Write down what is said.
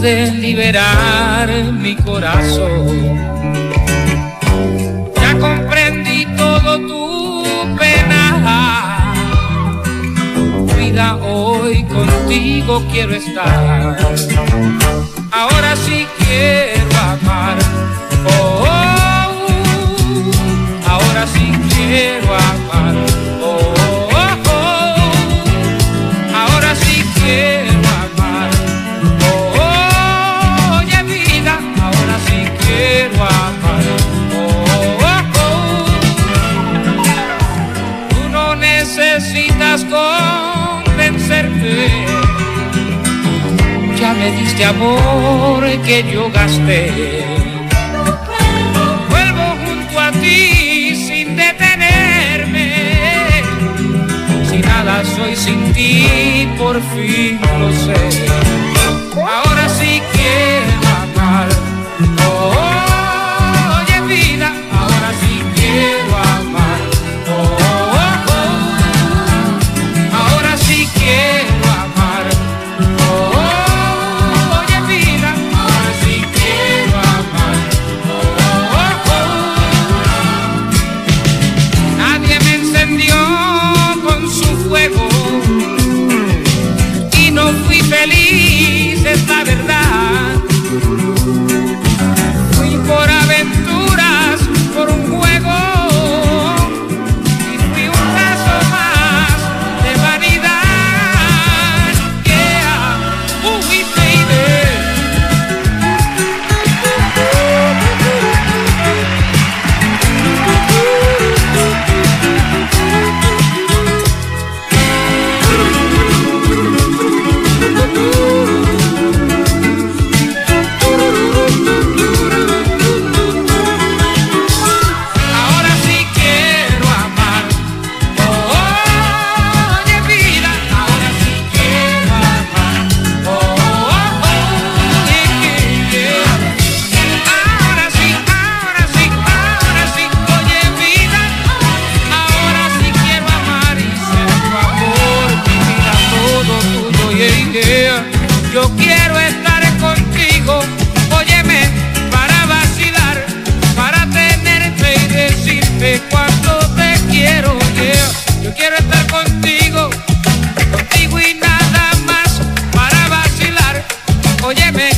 pude liberar mi corazón. Ya comprendí todo tu pena. Vida, hoy contigo quiero estar. Ahora sí quiero amar. Oh, oh, ahora sí quiero amar. Oh, oh, oh, ahora sí quiero amar. Oh, oh, oye vida, ahora sí quiero amar. Oh, oh, oh, tú no necesitas convencerme. Ya me diste amor que yo gasté. Vuelvo junto a ti sin detenerme. Si nada soy sin ti, por fin lo sé. Ahora sí quiero amar. Oh, oh, oye vida, ahora sí quiero amar. Oh, oh, oh, ahora sí quiero amar. Oh, oh, oye vida, ahora sí quiero amar. Oh, oh, oh. Nadie me encendió con su fuego y no fui feliz, es la verdad. Fui por aventuras, por un juego, y fui un caso más de vanidad. Yeah, uy, baby. Ahora sí quiero amar. Oh, oh, oye vida, ahora sí quiero amar. Oh, oh, oh, yeah, yeah. Ahora sí, oye vida, ahora sí quiero amar y ser tu amor, mi vida, todo tuyo, yeah, yeah. Yo quiero estar contigo, óyeme, para vacilar, para tenerte y decirte cuánto te quiero, yeah. Yo quiero estar contigo y nada más, para vacilar, óyeme,